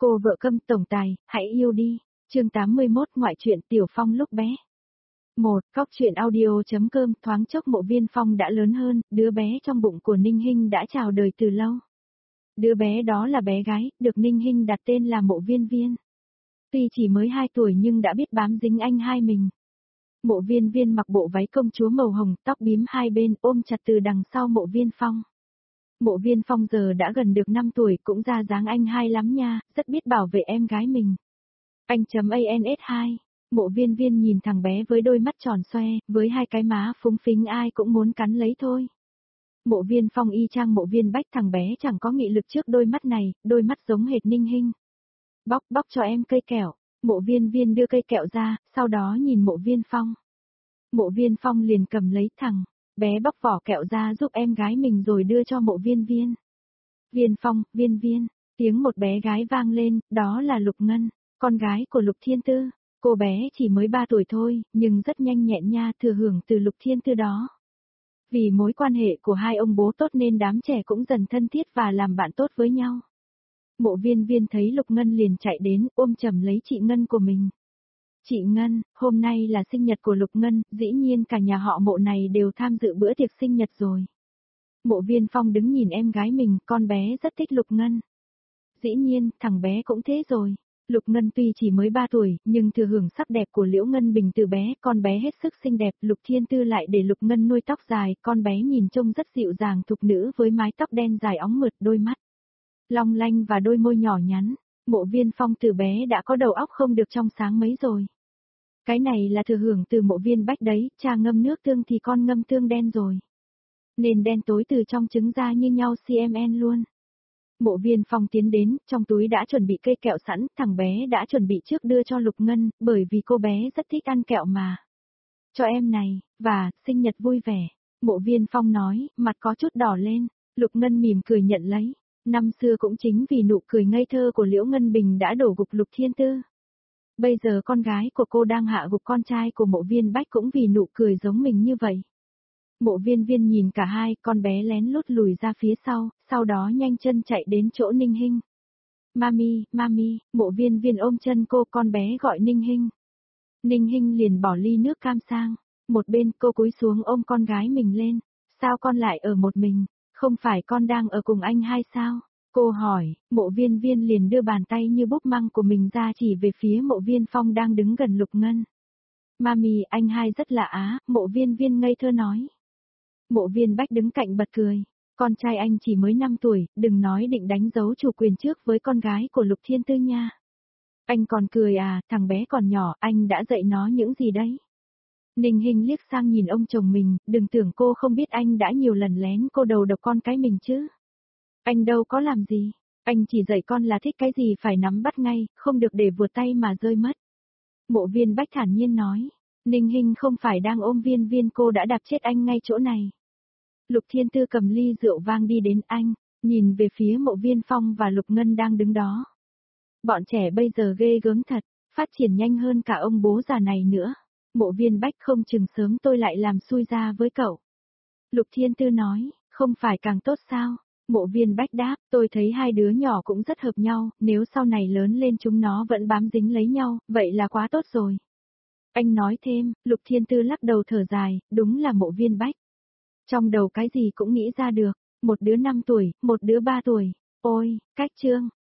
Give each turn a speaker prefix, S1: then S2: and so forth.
S1: Cô vợ Câm tổng tài, hãy yêu đi. Chương 81 ngoại truyện Tiểu Phong lúc bé. 1. Cóc truyện audio.com. Thoáng chốc Mộ Viên Phong đã lớn hơn, đứa bé trong bụng của Ninh Hinh đã chào đời từ lâu. Đứa bé đó là bé gái, được Ninh Hinh đặt tên là Mộ Viên Viên. Tuy chỉ mới 2 tuổi nhưng đã biết bám dính anh hai mình. Mộ Viên Viên mặc bộ váy công chúa màu hồng, tóc bím hai bên, ôm chặt từ đằng sau Mộ Viên Phong. Mộ Viên Phong giờ đã gần được 5 tuổi, cũng ra dáng anh hai lắm nha, rất biết bảo vệ em gái mình. Anh.ans2. Mộ Viên Viên nhìn thằng bé với đôi mắt tròn xoe, với hai cái má phúng phính ai cũng muốn cắn lấy thôi. Mộ Viên Phong y chang Mộ Viên Bách, thằng bé chẳng có nghị lực trước đôi mắt này, đôi mắt giống hệt Ninh Hinh. Bóc cho em cây kẹo. Mộ Viên Viên đưa cây kẹo ra, sau đó nhìn Mộ Viên Phong. Mộ Viên Phong liền cầm lấy thằng bé bóc vỏ kẹo ra giúp em gái mình rồi đưa cho Mộ Viên Viên. Viên Phong, Viên, tiếng một bé gái vang lên, đó là Lục Ngân, con gái của Lục Thiên Tư. Cô bé chỉ mới 3 tuổi thôi, nhưng rất nhanh nhẹn nha, thừa hưởng từ Lục Thiên Tư đó. Vì mối quan hệ của hai ông bố tốt nên đám trẻ cũng dần thân thiết và làm bạn tốt với nhau. Mộ Viên Viên thấy Lục Ngân liền chạy đến, ôm chầm lấy chị Ngân của mình. Chị Ngân, hôm nay là sinh nhật của Lục Ngân, dĩ nhiên cả nhà họ Mộ này đều tham dự bữa tiệc sinh nhật rồi. Mộ Viên Phong đứng nhìn em gái mình, con bé rất thích Lục Ngân. Dĩ nhiên, thằng bé cũng thế rồi. Lục Ngân tuy chỉ mới 3 tuổi, nhưng thừa hưởng sắc đẹp của Liễu Ngân Bình từ bé, con bé hết sức xinh đẹp, Lục Thiên Tư lại để Lục Ngân nuôi tóc dài, con bé nhìn trông rất dịu dàng thục nữ với mái tóc đen dài óng mượt, đôi mắt long lanh và đôi môi nhỏ nhắn. Mộ Viên Phong từ bé đã có đầu óc không được trong sáng mấy rồi. Cái này là thừa hưởng từ Mộ Viên Bách đấy, cha ngâm nước tương thì con ngâm tương đen rồi. Nên đen tối từ trong trứng ra như nhau cmn luôn. Mộ Viên Phong tiến đến, trong túi đã chuẩn bị cây kẹo sẵn, thằng bé đã chuẩn bị trước đưa cho Lục Ngân, bởi vì cô bé rất thích ăn kẹo mà. Cho em này, và, sinh nhật vui vẻ. Mộ Viên Phong nói, mặt có chút đỏ lên. Lục Ngân mỉm cười nhận lấy. Năm xưa cũng chính vì nụ cười ngây thơ của Liễu Ngân Bình đã đổ gục Lục Thiên Tư. Bây giờ con gái của cô đang hạ gục con trai của Mộ Viên Bách cũng vì nụ cười giống mình như vậy. Mộ Viên Viên nhìn cả hai, con bé lén lút lùi ra phía sau đó nhanh chân chạy đến chỗ Ninh Hinh. Mami, Mộ Viên Viên ôm chân cô, con bé gọi Ninh Hinh. Ninh Hinh liền bỏ ly nước cam sang. Một bên cô cúi xuống ôm con gái mình lên. Sao con lại ở một mình, không phải con đang ở cùng anh hai sao? Cô hỏi, Mộ Viên Viên liền đưa bàn tay như búp măng của mình ra chỉ về phía Mộ Viên Phong đang đứng gần Lục Ngân. Mami, anh hai rất lạ á, Mộ Viên Viên ngây thơ nói. Mộ Viên Bách đứng cạnh bật cười. Con trai anh chỉ mới 5 tuổi, đừng nói định đánh dấu chủ quyền trước với con gái của Lục Thiên Tư nha. Anh còn cười à, thằng bé còn nhỏ, anh đã dạy nó những gì đấy? Ninh Hinh liếc sang nhìn ông chồng mình, đừng tưởng cô không biết anh đã nhiều lần lén cô đầu độc con cái mình chứ. Anh đâu có làm gì, anh chỉ dạy con là thích cái gì phải nắm bắt ngay, không được để vượt tay mà rơi mất. Mộ Viên Bách thản nhiên nói, Ninh Hinh không phải đang ôm Viên Viên, cô đã đạp chết anh ngay chỗ này. Lục Thiên Tư cầm ly rượu vang đi đến anh, nhìn về phía Mộ Viên Phong và Lục Ngân đang đứng đó. Bọn trẻ bây giờ ghê gớm thật, phát triển nhanh hơn cả ông bố già này nữa. Mộ Viên Bách không chừng sớm tôi lại làm xui ra với cậu. Lục Thiên Tư nói, không phải càng tốt sao? Mộ Viên Bách đáp, tôi thấy hai đứa nhỏ cũng rất hợp nhau, nếu sau này lớn lên chúng nó vẫn bám dính lấy nhau, vậy là quá tốt rồi. Anh nói thêm, Lục Thiên Tư lắc đầu thở dài, đúng là Mộ Viên Bách. Trong đầu cái gì cũng nghĩ ra được, một đứa 5 tuổi, một đứa 3 tuổi, ôi, cách chương.